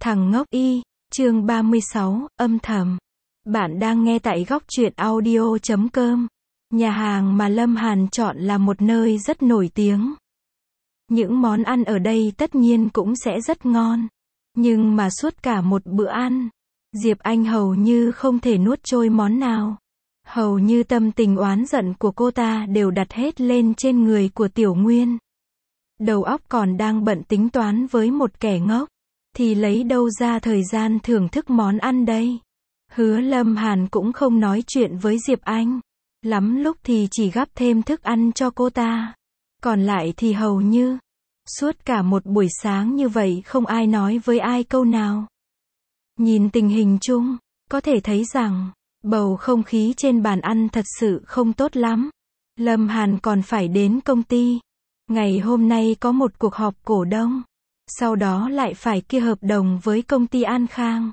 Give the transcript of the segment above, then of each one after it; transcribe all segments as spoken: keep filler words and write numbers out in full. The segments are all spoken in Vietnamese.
Thằng ngốc y, chương ba mươi sáu, âm thầm. Bạn đang nghe tại góc truyện audio chấm com. Nhà hàng mà Lâm Hàn chọn là một nơi rất nổi tiếng. Những món ăn ở đây tất nhiên cũng sẽ rất ngon. Nhưng mà suốt cả một bữa ăn, Diệp Anh hầu như không thể nuốt trôi món nào. Hầu như tâm tình oán giận của cô ta đều đặt hết lên trên người của Tiểu Nguyên. Đầu óc còn đang bận tính toán với một kẻ ngốc, thì lấy đâu ra thời gian thưởng thức món ăn đây. Hứa Lâm Hàn cũng không nói chuyện với Diệp Anh. Lắm lúc thì chỉ gắp thêm thức ăn cho cô ta. Còn lại thì hầu như, suốt cả một buổi sáng như vậy không ai nói với ai câu nào. Nhìn tình hình chung, có thể thấy rằng, bầu không khí trên bàn ăn thật sự không tốt lắm. Lâm Hàn còn phải đến công ty. Ngày hôm nay có một cuộc họp cổ đông. Sau đó lại phải ký hợp đồng với công ty An Khang.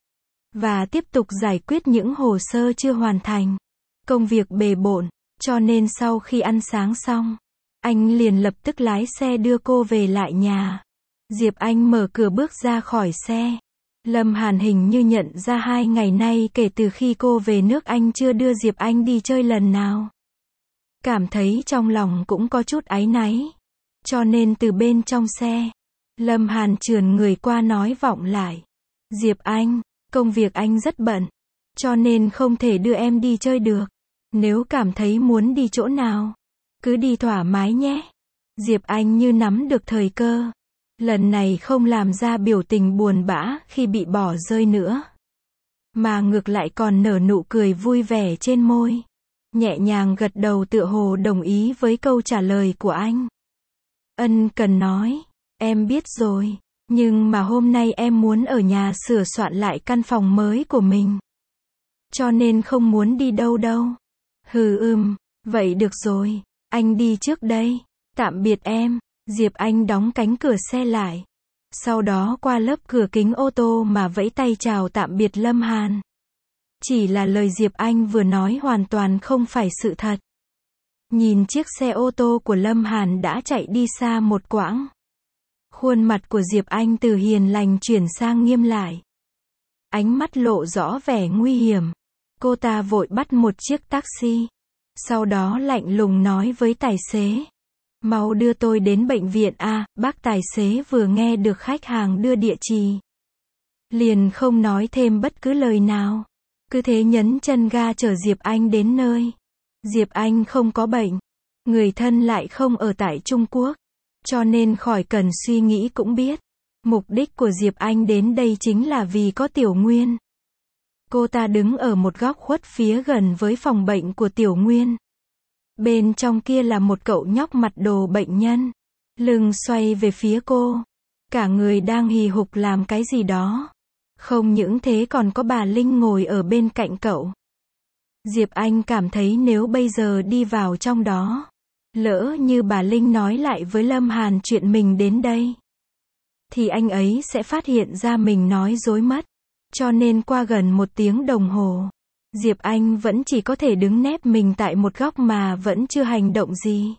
Và tiếp tục giải quyết những hồ sơ chưa hoàn thành. Công việc bề bộn, cho nên sau khi ăn sáng xong, anh liền lập tức lái xe đưa cô về lại nhà. Diệp Anh mở cửa bước ra khỏi xe. Lâm Hàn hình như nhận ra hai ngày nay kể từ khi cô về nước anh chưa đưa Diệp Anh đi chơi lần nào. Cảm thấy trong lòng cũng có chút áy náy. Cho nên từ bên trong xe, Lâm Hàn trườn người qua nói vọng lại. Diệp Anh, công việc anh rất bận, cho nên không thể đưa em đi chơi được. Nếu cảm thấy muốn đi chỗ nào, cứ đi thoải mái nhé. Diệp Anh như nắm được thời cơ. Lần này không làm ra biểu tình buồn bã khi bị bỏ rơi nữa. Mà ngược lại còn nở nụ cười vui vẻ trên môi. Nhẹ nhàng gật đầu tựa hồ đồng ý với câu trả lời của anh. Ân cần nói, em biết rồi, nhưng mà hôm nay em muốn ở nhà sửa soạn lại căn phòng mới của mình. Cho nên không muốn đi đâu đâu. Hừ ừm, vậy được rồi, anh đi trước đây. Tạm biệt em. Diệp Anh đóng cánh cửa xe lại. Sau đó qua lớp cửa kính ô tô mà vẫy tay chào tạm biệt Lâm Hàn. Chỉ là lời Diệp Anh vừa nói hoàn toàn không phải sự thật. Nhìn chiếc xe ô tô của Lâm Hàn đã chạy đi xa một quãng. Khuôn mặt của Diệp Anh từ hiền lành chuyển sang nghiêm lại. Ánh mắt lộ rõ vẻ nguy hiểm. Cô ta vội bắt một chiếc taxi. Sau đó lạnh lùng nói với tài xế. Mau đưa tôi đến bệnh viện A. Bác tài xế vừa nghe được khách hàng đưa địa chỉ, liền không nói thêm bất cứ lời nào. Cứ thế nhấn chân ga chở Diệp Anh đến nơi. Diệp Anh không có bệnh. Người thân lại không ở tại Trung Quốc. Cho nên khỏi cần suy nghĩ cũng biết. Mục đích của Diệp Anh đến đây chính là vì có Tiểu Nguyên. Cô ta đứng ở một góc khuất phía gần với phòng bệnh của Tiểu Nguyên. Bên trong kia là một cậu nhóc mặc đồ bệnh nhân. Lưng xoay về phía cô. Cả người đang hì hục làm cái gì đó. Không những thế còn có bà Linh ngồi ở bên cạnh cậu. Diệp Anh cảm thấy nếu bây giờ đi vào trong đó, lỡ như bà Linh nói lại với Lâm Hàn chuyện mình đến đây, thì anh ấy sẽ phát hiện ra mình nói dối mất. Cho nên qua gần một tiếng đồng hồ, Diệp Anh vẫn chỉ có thể đứng nép mình tại một góc mà vẫn chưa hành động gì.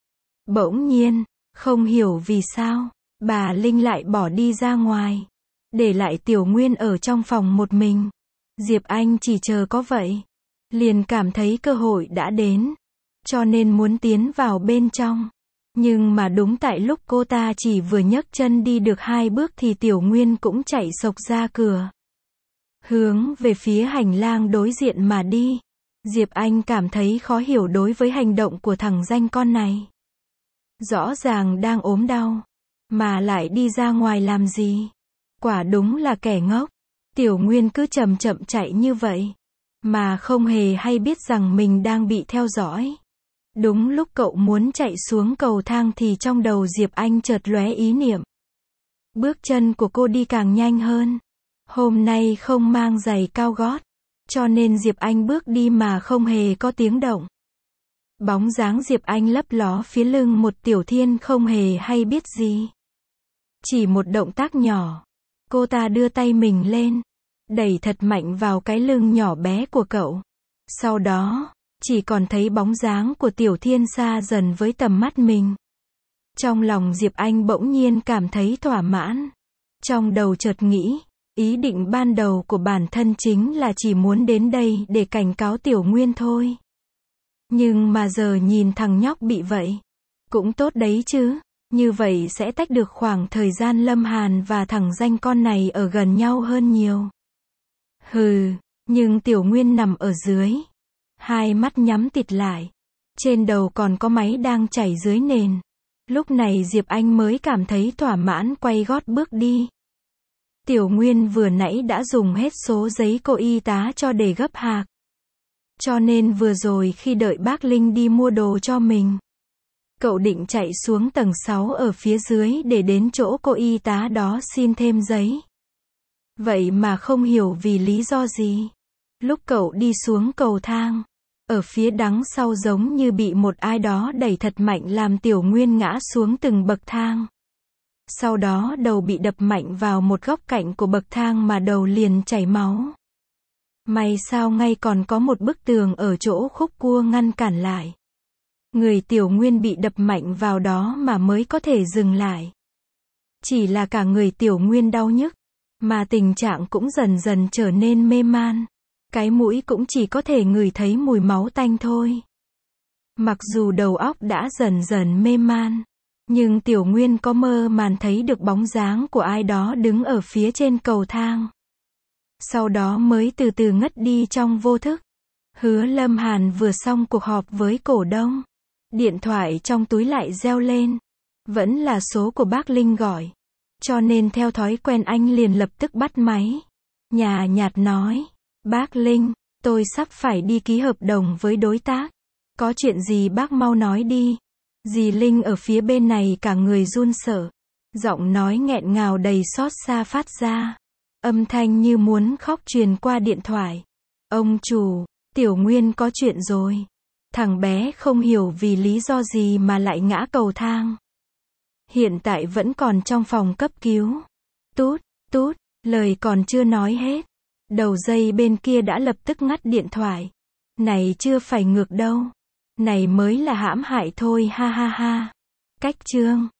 Bỗng nhiên, không hiểu vì sao, bà Linh lại bỏ đi ra ngoài, để lại Tiểu Nguyên ở trong phòng một mình. Diệp Anh chỉ chờ có vậy, liền cảm thấy cơ hội đã đến, cho nên muốn tiến vào bên trong. Nhưng mà đúng tại lúc cô ta chỉ vừa nhấc chân đi được hai bước thì Tiểu Nguyên cũng chạy xộc ra cửa, hướng về phía hành lang đối diện mà đi. Diệp Anh cảm thấy khó hiểu đối với hành động của thằng danh con này. Rõ ràng đang ốm đau, mà lại đi ra ngoài làm gì? Quả đúng là kẻ ngốc. Tiểu Nguyên cứ chậm chậm chạy như vậy, mà không hề hay biết rằng mình đang bị theo dõi. Đúng lúc cậu muốn chạy xuống cầu thang thì trong đầu Diệp Anh chợt lóe ý niệm. Bước chân của cô đi càng nhanh hơn. Hôm nay không mang giày cao gót, cho nên Diệp Anh bước đi mà không hề có tiếng động. Bóng dáng Diệp Anh lấp ló phía lưng một Tiểu Thiên không hề hay biết gì. Chỉ một động tác nhỏ, cô ta đưa tay mình lên, đẩy thật mạnh vào cái lưng nhỏ bé của cậu. Sau đó, chỉ còn thấy bóng dáng của Tiểu Thiên xa dần với tầm mắt mình. Trong lòng Diệp Anh bỗng nhiên cảm thấy thỏa mãn. Trong đầu chợt nghĩ, ý định ban đầu của bản thân chính là chỉ muốn đến đây để cảnh cáo Tiểu Nguyên thôi. Nhưng mà giờ nhìn thằng nhóc bị vậy, cũng tốt đấy chứ, như vậy sẽ tách được khoảng thời gian Lâm Hàn và thằng danh con này ở gần nhau hơn nhiều. Hừ, nhưng Tiểu Nguyên nằm ở dưới, hai mắt nhắm tịt lại, trên đầu còn có máy đang chảy dưới nền. Lúc này Diệp Anh mới cảm thấy thỏa mãn quay gót bước đi. Tiểu Nguyên vừa nãy đã dùng hết số giấy cô y tá cho để gấp hạc. Cho nên vừa rồi khi đợi bác Linh đi mua đồ cho mình, cậu định chạy xuống tầng sáu ở phía dưới để đến chỗ cô y tá đó xin thêm giấy. Vậy mà không hiểu vì lý do gì, lúc cậu đi xuống cầu thang, ở phía đằng sau giống như bị một ai đó đẩy thật mạnh làm Tiểu Nguyên ngã xuống từng bậc thang. Sau đó đầu bị đập mạnh vào một góc cạnh của bậc thang mà đầu liền chảy máu. May sao ngay còn có một bức tường ở chỗ khúc cua ngăn cản lại. Người Tiểu Nguyên bị đập mạnh vào đó mà mới có thể dừng lại. Chỉ là cả người Tiểu Nguyên đau nhức, mà tình trạng cũng dần dần trở nên mê man. Cái mũi cũng chỉ có thể ngửi thấy mùi máu tanh thôi. Mặc dù đầu óc đã dần dần mê man, nhưng Tiểu Nguyên có mơ màng thấy được bóng dáng của ai đó đứng ở phía trên cầu thang. Sau đó mới từ từ ngất đi trong vô thức. Hứa Lâm Hàn vừa xong cuộc họp với cổ đông. Điện thoại trong túi lại reo lên. Vẫn là số của bác Linh gọi. Cho nên theo thói quen anh liền lập tức bắt máy. Nhả nhạt nói, bác Linh, tôi sắp phải đi ký hợp đồng với đối tác. Có chuyện gì bác mau nói đi. Dì Linh ở phía bên này cả người run sợ. Giọng nói nghẹn ngào đầy xót xa phát ra. Âm thanh như muốn khóc truyền qua điện thoại. Ông chủ, Tiểu Nguyên có chuyện rồi. Thằng bé không hiểu vì lý do gì mà lại ngã cầu thang. Hiện tại vẫn còn trong phòng cấp cứu. Tút, tút, lời còn chưa nói hết. Đầu dây bên kia đã lập tức ngắt điện thoại. Này chưa phải ngược đâu. Này mới là hãm hại thôi ha ha ha. Cách chương